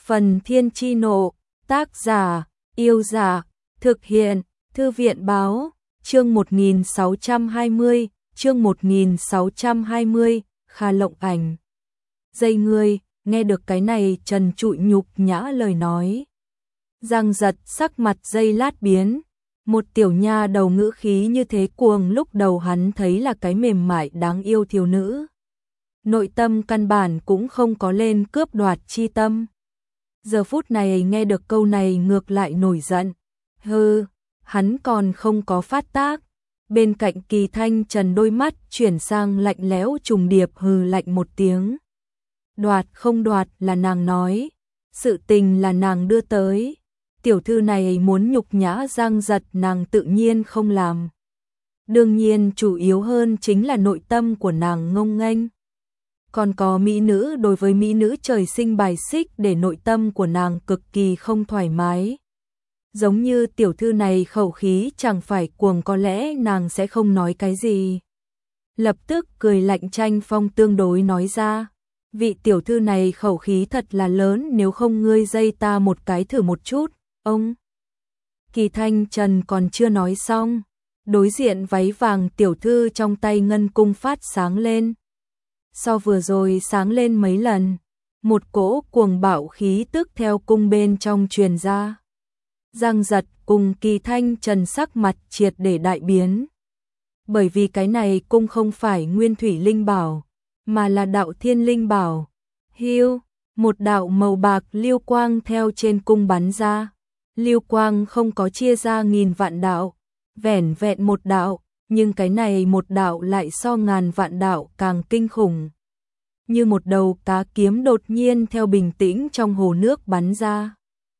Phần Thiên Chi Nộ, tác giả, Yêu Giả, thực hiện, Thư viện Báo, chương 1620, chương 1620, Kha Lộng Ảnh. Dây ngươi, nghe được cái này Trần Trụi nhục nhã lời nói. Giang Giật sắc mặt giây lát biến, một tiểu nha đầu ngữ khí như thế cuồng lúc đầu hắn thấy là cái mềm mại đáng yêu thiếu nữ. Nội tâm căn bản cũng không có lên cướp đoạt chi tâm. Giờ phút này nghe được câu này ngược lại nổi giận. Hừ, hắn còn không có phát tác. Bên cạnh Kỳ Thanh Trần đôi mắt chuyển sang lạnh lẽo trùng điệp hừ lạnh một tiếng. Đoạt không đoạt là nàng nói, sự tình là nàng đưa tới. Tiểu thư này muốn nhục nhã Giang Giật nàng tự nhiên không làm. Đương nhiên chủ yếu hơn chính là nội tâm của nàng ngông nghênh. Còn có mỹ nữ, đối với mỹ nữ trời sinh bài xích để nội tâm của nàng cực kỳ không thoải mái. Giống như tiểu thư này khẩu khí chẳng phải cuồng có lẽ nàng sẽ không nói cái gì. Lập tức cười lạnh Tranh Phong tương đối nói ra. Vị tiểu thư này khẩu khí thật là lớn, nếu không ngươi dây ta một cái thử một chút, ông. Kỳ Thanh Trần còn chưa nói xong. Đối diện váy vàng tiểu thư trong tay ngân cung phát sáng lên. So vừa rồi sáng lên mấy lần, một cỗ cuồng bạo khí tức theo cung bên trong truyền ra. Giang Giật cùng Kỳ Thanh Trần sắc mặt triệt để đại biến. Bởi vì cái này cung không phải nguyên thủy linh bảo, mà là đạo thiên linh bảo. Hiu, một đạo màu bạc lưu quang theo trên cung bắn ra. Lưu quang không có chia ra nghìn vạn đạo, vẻn vẹn một đạo. Nhưng cái này một đạo lại so ngàn vạn đạo càng kinh khủng. Như một đầu cá kiếm đột nhiên theo bình tĩnh trong hồ nước bắn ra.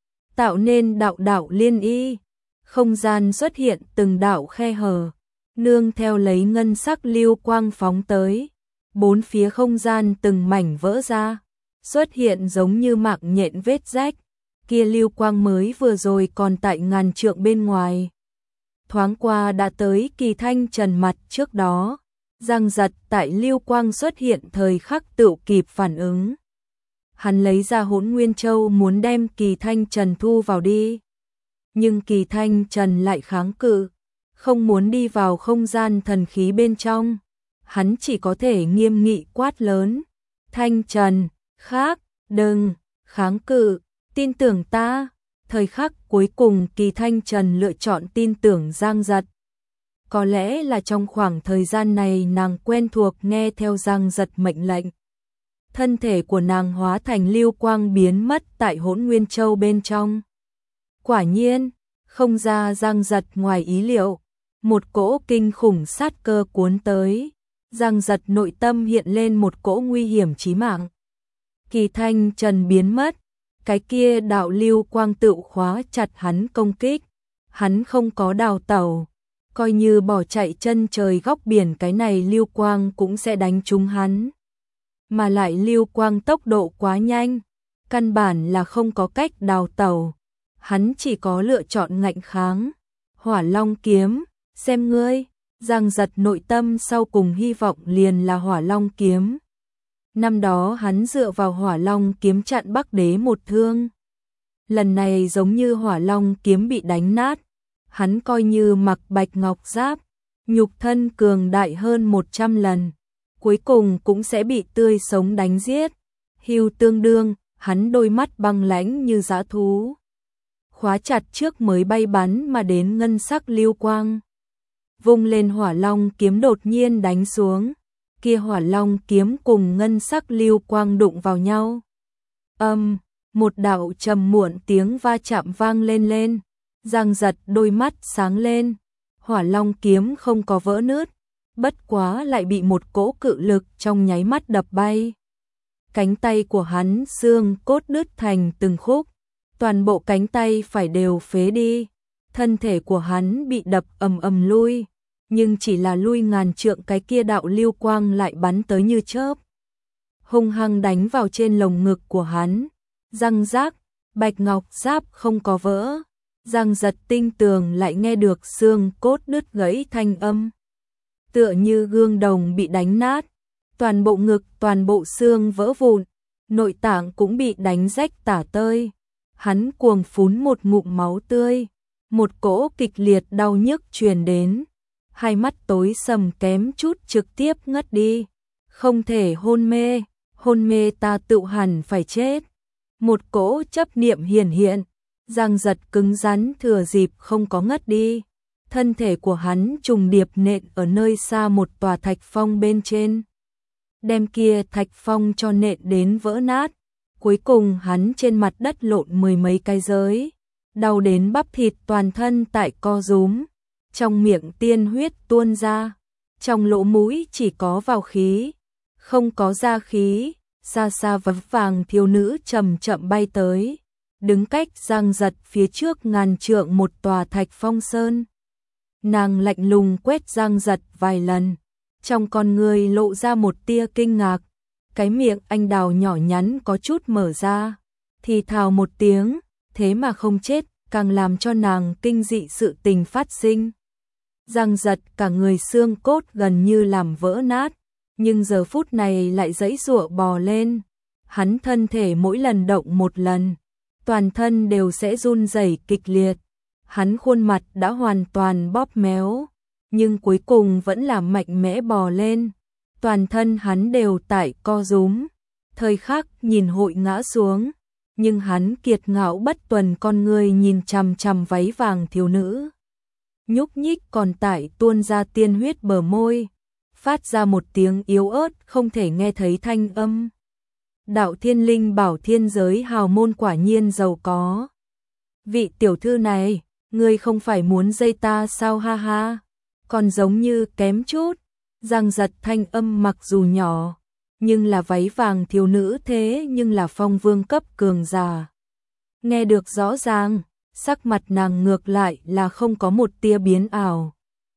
Tạo nên đạo đạo liên y. Không gian xuất hiện từng đạo khe hở. Nương theo lấy ngân sắc lưu quang phóng tới. Bốn phía không gian từng mảnh vỡ ra. Xuất hiện giống như mạng nhện vết rách. Kia lưu quang mới vừa rồi còn tại ngàn trượng bên ngoài. Thoáng qua đã tới Kỳ Thanh Trần mặt trước đó. Giang Giật tại lưu quang xuất hiện thời khắc tự kịp phản ứng. Hắn lấy ra Hỗn Nguyên Châu muốn đem Kỳ Thanh Trần thu vào đi. Nhưng Kỳ Thanh Trần lại kháng cự, không muốn đi vào không gian thần khí bên trong. Hắn chỉ có thể nghiêm nghị quát lớn. Thanh Trần, khác, đừng, kháng cự, tin tưởng ta. Thời khắc cuối cùng Kỳ Thanh Trần lựa chọn tin tưởng Giang Giật. Có lẽ là trong khoảng thời gian này nàng quen thuộc nghe theo Giang Giật mệnh lệnh. Thân thể của nàng hóa thành lưu quang biến mất tại Hỗn Nguyên Châu bên trong. Quả nhiên, không ra Giang Giật ngoài ý liệu. Một cỗ kinh khủng sát cơ cuốn tới. Giang Giật nội tâm hiện lên một cỗ nguy hiểm chí mạng. Kỳ Thanh Trần biến mất. Cái kia đạo lưu quang tự khóa chặt hắn công kích. Hắn không có đào tẩu. Coi như bỏ chạy chân trời góc biển, cái này lưu quang cũng sẽ đánh trúng hắn. Mà lại lưu quang tốc độ quá nhanh. Căn bản là không có cách đào tẩu. Hắn chỉ có lựa chọn ngạnh kháng. Hỏa Long kiếm, xem ngươi. Giang Giật nội tâm sau cùng hy vọng liền là Hỏa Long kiếm. Năm đó hắn dựa vào Hỏa Long kiếm chặn Bắc Đế một thương. Lần này giống như Hỏa Long kiếm bị đánh nát. Hắn coi như mặc bạch ngọc giáp, nhục thân cường đại hơn 100 lần. Cuối cùng cũng sẽ bị tươi sống đánh giết. Hưu tương đương, hắn đôi mắt băng lãnh như dã thú. Khóa chặt trước mới bay bắn mà đến ngân sắc lưu quang. Vung lên Hỏa Long kiếm đột nhiên đánh xuống. Kia Hỏa Long kiếm cùng ngân sắc lưu quang đụng vào nhau. Một đạo trầm muộn tiếng va chạm vang lên. Giang Giật đôi mắt sáng lên. Hỏa Long kiếm không có vỡ nứt, bất quá lại bị một cỗ cự lực trong nháy mắt đập bay. Cánh tay của hắn xương cốt đứt thành từng khúc, toàn bộ cánh tay phải đều phế đi. Thân thể của hắn bị đập ầm lui, nhưng chỉ là lui ngàn trượng, cái kia đạo lưu quang lại bắn tới như chớp, hung hăng đánh vào trên lồng ngực của hắn. Răng rác, bạch ngọc giáp không có vỡ. Giang Giật tinh tường lại nghe được xương cốt đứt gãy thanh âm. Tựa như gương đồng bị đánh nát, toàn bộ ngực, toàn bộ xương vỡ vụn. nội tạng cũng bị đánh rách tả tơi. Hắn cuồng phún một ngụm máu tươi, một cỗ kịch liệt đau nhức truyền đến, hai mắt tối sầm kém chút trực tiếp ngất đi. Không thể hôn mê ta tự hẳn phải chết. Một cỗ chấp niệm hiển hiện, Giang Giật cứng rắn thừa dịp không có ngất đi. Thân thể của hắn trùng điệp nện ở nơi xa một tòa thạch phong bên trên. Đem kia thạch phong cho nện đến vỡ nát. Cuối cùng hắn trên mặt đất lộn mười mấy cái giới, đau đến bắp thịt toàn thân tại co rúm, trong miệng tiên huyết tuôn ra, trong lỗ mũi chỉ có vào khí, không có ra khí. Xa xa vấp vàng thiếu nữ chậm chậm bay tới, đứng cách Giang Giật phía trước ngàn trượng một tòa thạch phong sơn. Nàng lạnh lùng quét Giang Giật vài lần, trong con người lộ ra một tia kinh ngạc. Cái miệng anh đào nhỏ nhắn có chút mở ra, thì thào một tiếng, thế mà không chết, càng làm cho nàng kinh dị sự tình phát sinh. Giang Giật cả người xương cốt gần như làm vỡ nát, nhưng giờ phút này lại giãy giụa bò lên. Hắn thân thể mỗi lần động một lần, toàn thân đều sẽ run rẩy kịch liệt. Hắn khuôn mặt đã hoàn toàn bóp méo, nhưng cuối cùng vẫn là mạnh mẽ bò lên. Toàn thân hắn đều tại co rúm, thời khắc nhìn hội ngã xuống, nhưng hắn kiệt ngạo bất tuần con người nhìn chằm chằm váy vàng thiếu nữ. Nhúc nhích còn tại tuôn ra tiên huyết bờ môi, phát ra một tiếng yếu ớt không thể nghe thấy thanh âm. Đạo Thiên Linh bảo thiên giới hào môn quả nhiên giàu có. Vị tiểu thư này, ngươi không phải muốn dây ta sao ha ha, còn giống như kém chút. Giang Giật thanh âm mặc dù nhỏ, nhưng là váy vàng thiếu nữ thế nhưng là phong vương cấp cường giả. Nghe được rõ ràng, sắc mặt nàng ngược lại là không có một tia biến ảo.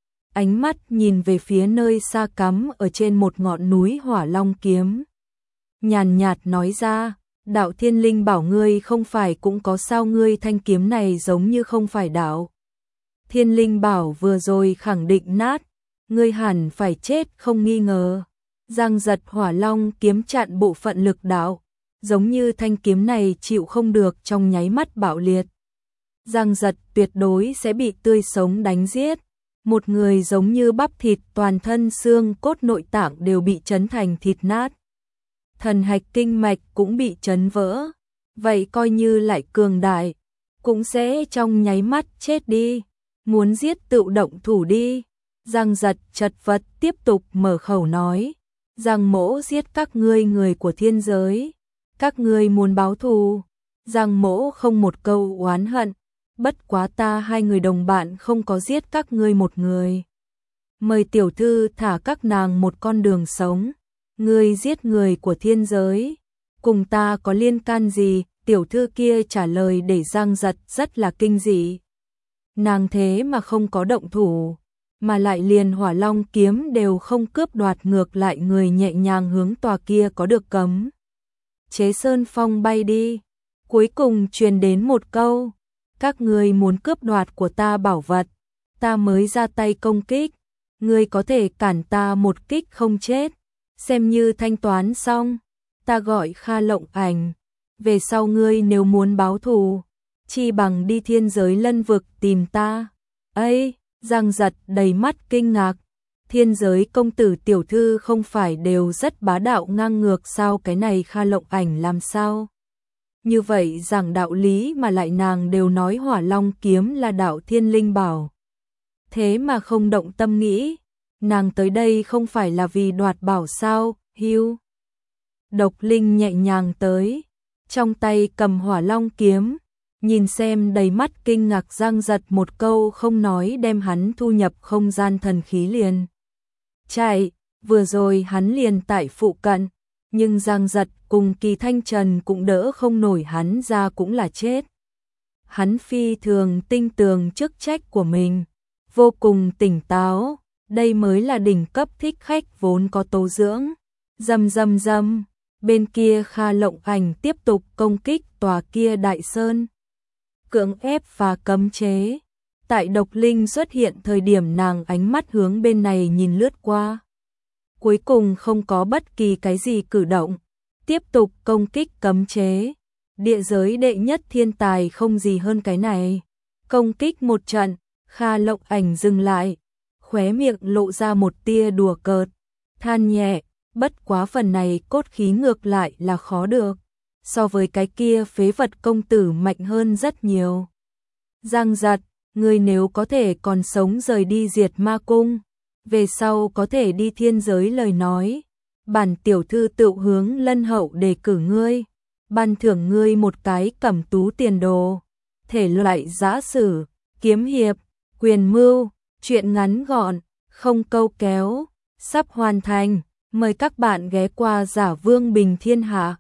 Ánh mắt nhìn về phía nơi xa cắm ở trên một ngọn núi Hỏa Long kiếm. Nhàn nhạt nói ra, đạo Thiên Linh bảo ngươi không phải cũng có sao, ngươi thanh kiếm này giống như không phải đạo Thiên Linh bảo vừa rồi khẳng định nát, ngươi hẳn phải chết không nghi ngờ. Giang Giật Hỏa Long kiếm chặn bộ phận lực đạo, giống như thanh kiếm này chịu không được trong nháy mắt bạo liệt. Giang Giật tuyệt đối sẽ bị tươi sống đánh giết. Một người giống như bắp thịt toàn thân xương cốt nội tạng đều bị chấn thành thịt nát. Thần hạch kinh mạch cũng bị chấn vỡ. Vậy coi như lại cường đại, cũng sẽ trong nháy mắt chết đi. Muốn giết tự động thủ đi. Giang Giật chật vật tiếp tục mở khẩu nói. Giang mỗ giết các ngươi người của thiên giới. Các ngươi muốn báo thù. Giang mỗ không một câu oán hận. Bất quá ta hai người đồng bạn không có giết các ngươi một người. Mời tiểu thư thả các nàng một con đường sống. Ngươi giết người của thiên giới, cùng ta có liên can gì? Tiểu thư kia trả lời để Giang Giật rất là kinh dị. Nàng thế mà không có động thủ, mà lại liền Hỏa Long kiếm đều không cướp đoạt, ngược lại người nhẹ nhàng hướng tòa kia có được cấm chế sơn phong bay đi. Cuối cùng truyền đến một câu, các ngươi muốn cướp đoạt của ta bảo vật, ta mới ra tay công kích, ngươi có thể cản ta một kích không chết, xem như thanh toán xong. Ta gọi Kha Lộng Ảnh, về sau ngươi nếu muốn báo thù, chi bằng đi thiên giới lân vực tìm ta. Ấy, Giang Giật đầy mắt kinh ngạc, thiên giới công tử tiểu thư không phải đều rất bá đạo ngang ngược sao, cái này Kha Lộng Ảnh làm sao? Như vậy giảng đạo lý mà lại nàng đều nói Hỏa Long kiếm là đạo Thiên Linh bảo. Thế mà không động tâm nghĩ, nàng tới đây không phải là vì đoạt bảo sao? Hưu. Độc Linh nhẹ nhàng tới, trong tay cầm Hỏa Long kiếm, nhìn xem đầy mắt kinh ngạc Giang Giật, một câu không nói đem hắn thu nhập không gian thần khí liền. Chạy, vừa rồi hắn liền tại phụ cận, nhưng Giang Giật cùng Kỳ Thanh Trần cũng đỡ không nổi hắn ra cũng là chết. Hắn phi thường tinh tường chức trách của mình, vô cùng tỉnh táo, đây mới là đỉnh cấp thích khách vốn có tố dưỡng. Rầm rầm rầm, bên kia Kha Lộng Ảnh tiếp tục công kích tòa kia đại sơn, cưỡng ép và cấm chế. Tại Độc Linh xuất hiện thời điểm nàng ánh mắt hướng bên này nhìn lướt qua, cuối cùng không có bất kỳ cái gì cử động, tiếp tục công kích cấm chế. Địa giới đệ nhất thiên tài không gì hơn cái này. Công kích một trận, Kha Lộng Ảnh dừng lại, khóe miệng lộ ra một tia đùa cợt, than nhẹ, bất quá phần này cốt khí ngược lại là khó được, so với cái kia phế vật công tử mạnh hơn rất nhiều. Giang Giật, ngươi nếu có thể còn sống rời đi Diệt Ma Cung, về sau có thể đi thiên giới lời nói, bản tiểu thư tự hướng Lân Hậu đề cử ngươi, ban thưởng ngươi một cái cẩm tú tiền đồ, thể loại giã sử, kiếm hiệp, quyền mưu, truyện ngắn gọn, không câu kéo, sắp hoàn thành, mời các bạn ghé qua Giả Vương Bình Thiên Hạ.